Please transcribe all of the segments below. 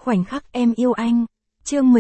Khoảnh khắc em yêu anh. Chương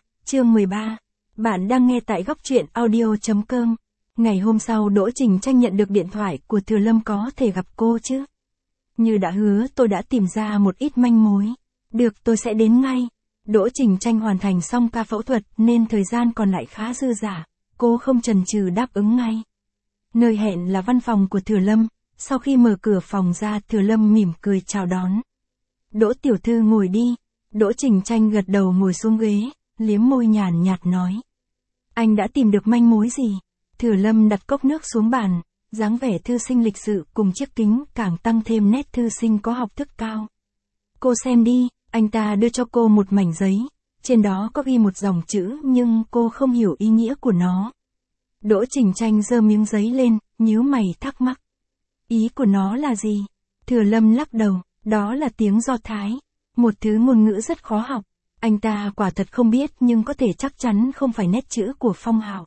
13. Bạn đang nghe tại góc truyện audio.com. Ngày hôm sau Đỗ Trình Tranh nhận được điện thoại của Thừa Lâm, có thể gặp cô chứ? Như đã hứa, tôi đã tìm ra một ít manh mối. Được, tôi sẽ đến ngay. Đỗ Trình Tranh hoàn thành xong ca phẫu thuật nên thời gian còn lại khá dư dả. Cô không chần chừ đáp ứng ngay. Nơi hẹn là văn phòng của Thừa Lâm. Sau khi mở cửa phòng ra, Thừa Lâm mỉm cười chào đón. Đỗ tiểu thư ngồi đi. Đỗ Trình Tranh gật đầu ngồi xuống ghế, liếm môi nhàn nhạt nói. Anh đã tìm được manh mối gì? Thừa Lâm đặt cốc nước xuống bàn, dáng vẻ thư sinh lịch sự cùng chiếc kính càng tăng thêm nét thư sinh có học thức cao. Cô xem đi, anh ta đưa cho cô một mảnh giấy, trên đó có ghi một dòng chữ nhưng cô không hiểu ý nghĩa của nó. Đỗ Trình Tranh giơ miếng giấy lên, nhíu mày thắc mắc. Ý của nó là gì? Thừa Lâm lắc đầu, đó là tiếng Do Thái. Một thứ ngôn ngữ rất khó học, anh ta quả thật không biết nhưng có thể chắc chắn không phải nét chữ của Phong Hạo.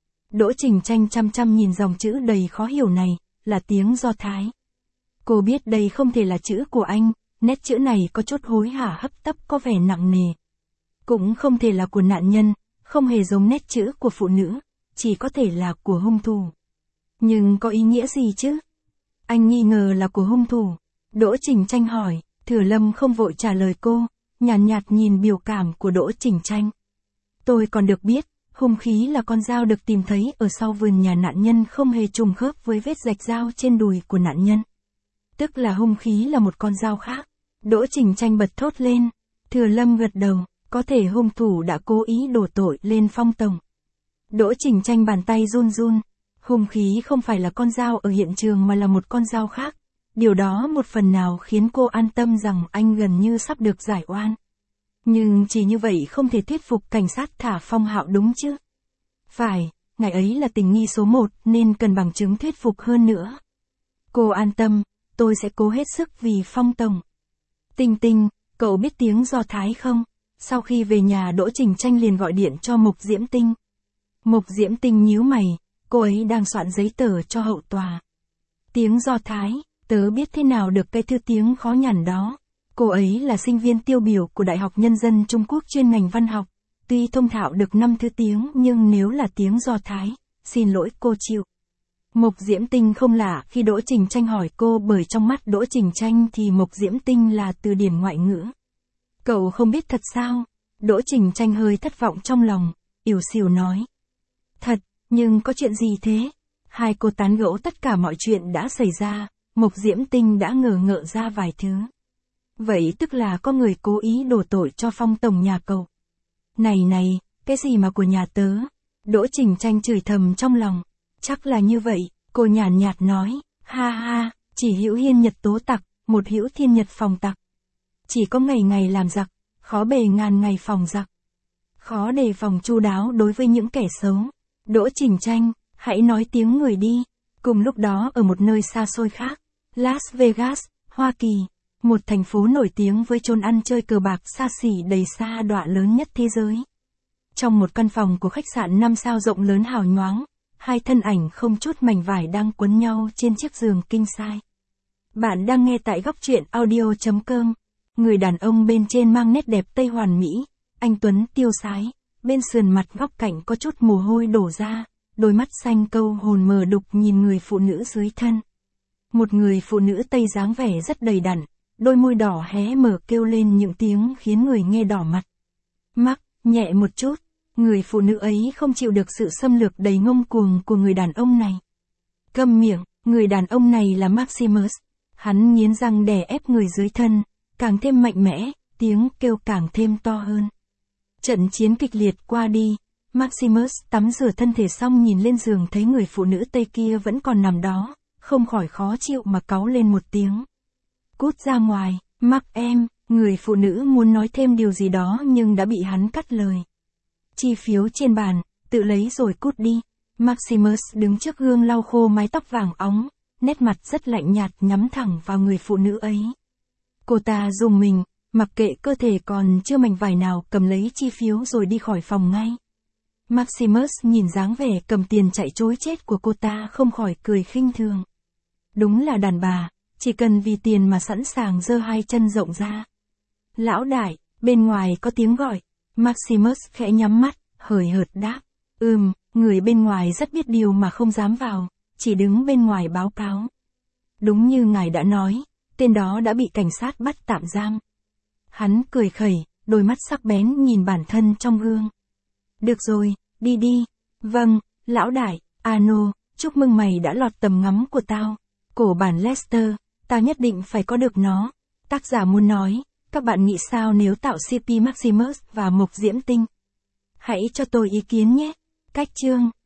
Đỗ Trình Tranh chăm chăm nhìn dòng chữ đầy khó hiểu này, là tiếng Do Thái. Cô biết đây không thể là chữ của anh, nét chữ này có chút hối hả hấp tấp có vẻ nặng nề. Cũng không thể là của nạn nhân, không hề giống nét chữ của phụ nữ, chỉ có thể là của hung thủ. Nhưng có ý nghĩa gì chứ? Anh nghi ngờ là của hung thủ. Đỗ Trình Tranh hỏi. Thừa Lâm không vội trả lời cô, nhàn nhạt nhìn biểu cảm của Đỗ Trình Tranh. Tôi còn được biết, hung khí là con dao được tìm thấy ở sau vườn nhà nạn nhân không hề trùng khớp với vết rạch dao trên đùi của nạn nhân. Tức là hung khí là một con dao khác. Đỗ Trình Tranh bật thốt lên. Thừa Lâm gật đầu, có thể hung thủ đã cố ý đổ tội lên Phong tổng. Đỗ Trình Tranh bàn tay run run. Hung khí không phải là con dao ở hiện trường mà là một con dao khác. Điều đó một phần nào khiến cô an tâm rằng anh gần như sắp được giải oan. Nhưng chỉ như vậy không thể thuyết phục cảnh sát thả Phong Hạo đúng chứ? Phải, ngài ấy là tình nghi số 1 nên cần bằng chứng thuyết phục hơn nữa. Cô an tâm, tôi sẽ cố hết sức vì Phong tổng. Tinh Tinh, cậu biết tiếng Do Thái không? Sau khi về nhà Đỗ Trình Tranh liền gọi điện cho Mục Diễm Tinh. Mục Diễm Tinh nhíu mày, cô ấy đang soạn giấy tờ cho hậu tòa. Tiếng Do Thái? Tớ biết thế nào được cái thứ tiếng khó nhằn đó. Cô ấy là sinh viên tiêu biểu của Đại học Nhân dân Trung Quốc chuyên ngành văn học. Tuy thông thạo được 5 thứ tiếng nhưng nếu là tiếng Do Thái, xin lỗi cô chịu. Mục Diễm Tinh không lạ khi Đỗ Trình Tranh hỏi cô, bởi trong mắt Đỗ Trình Tranh thì Mục Diễm Tinh là từ điển ngoại ngữ. Cậu không biết thật sao? Đỗ Trình Tranh hơi thất vọng trong lòng, ỉu xìu nói. Thật, nhưng có chuyện gì thế? Hai cô tán gẫu tất cả mọi chuyện đã xảy ra. Mục Diễm Tinh đã ngờ ngợ ra vài thứ. Vậy tức là có người cố ý đổ tội cho Phong tổng nhà cậu. Này, cái gì mà của nhà tớ? Đỗ Trình Tranh chửi thầm trong lòng. Chắc là như vậy, cô nhàn nhạt nói. Ha ha, chỉ hữu hiên nhật tố tặc, một hữu thiên nhật phòng tặc. Chỉ có ngày ngày làm giặc, khó bề ngàn ngày phòng giặc. Khó đề phòng chu đáo đối với những kẻ xấu. Đỗ Trình Tranh, hãy nói tiếng người đi. Cùng lúc đó ở một nơi xa xôi khác, Las Vegas, Hoa Kỳ, một thành phố nổi tiếng với chốn ăn chơi cờ bạc xa xỉ đầy xa đọa lớn nhất thế giới. Trong một căn phòng của khách sạn 5 sao rộng lớn hào nhoáng, hai thân ảnh không chút mảnh vải đang quấn nhau trên chiếc giường king size. Bạn đang nghe tại góc truyện audio.com. Người đàn ông bên trên mang nét đẹp Tây hoàn mỹ, anh tuấn tiêu sái, bên sườn mặt góc cạnh có chút mồ hôi đổ ra. Đôi mắt xanh câu hồn mờ đục nhìn người phụ nữ dưới thân. Một người phụ nữ Tây dáng vẻ rất đầy đặn, đôi môi đỏ hé mở kêu lên những tiếng khiến người nghe đỏ mặt. Mắc, nhẹ một chút, người phụ nữ ấy không chịu được sự xâm lược đầy ngông cuồng của người đàn ông này. Câm miệng, người đàn ông này là Maximus. Hắn nghiến răng đè ép người dưới thân, càng thêm mạnh mẽ, tiếng kêu càng thêm to hơn. Trận chiến kịch liệt qua đi. Maximus tắm rửa thân thể xong nhìn lên giường thấy người phụ nữ Tây kia vẫn còn nằm đó, không khỏi khó chịu mà cáu lên một tiếng. Cút ra ngoài, Max em, người phụ nữ muốn nói thêm điều gì đó nhưng đã bị hắn cắt lời. Chi phiếu trên bàn, tự lấy rồi cút đi. Maximus đứng trước gương lau khô mái tóc vàng óng, nét mặt rất lạnh nhạt nhắm thẳng vào người phụ nữ ấy. Cô ta rùng mình, mặc kệ cơ thể còn chưa mảnh vải nào cầm lấy chi phiếu rồi đi khỏi phòng ngay. Maximus nhìn dáng vẻ cầm tiền chạy trối chết của cô ta không khỏi cười khinh thường. Đúng là đàn bà, chỉ cần vì tiền mà sẵn sàng giơ hai chân rộng ra. Lão đại, Bên ngoài có tiếng gọi. Maximus khẽ nhắm mắt, hời hợt đáp. Người bên ngoài rất biết điều mà không dám vào, chỉ đứng bên ngoài báo cáo. Đúng như ngài đã nói, tên đó đã bị cảnh sát bắt tạm giam. Hắn cười khẩy, đôi mắt sắc bén nhìn bản thân trong gương. Được rồi, đi đi. Vâng, lão đại, Ano, chúc mừng mày đã lọt tầm ngắm của tao. Cổ bản Lester, ta nhất định phải có được nó. Tác giả muốn nói, các bạn nghĩ sao nếu tạo CP Maximus và Mộc Diễm Tinh? Hãy cho tôi ý kiến nhé. Cách chương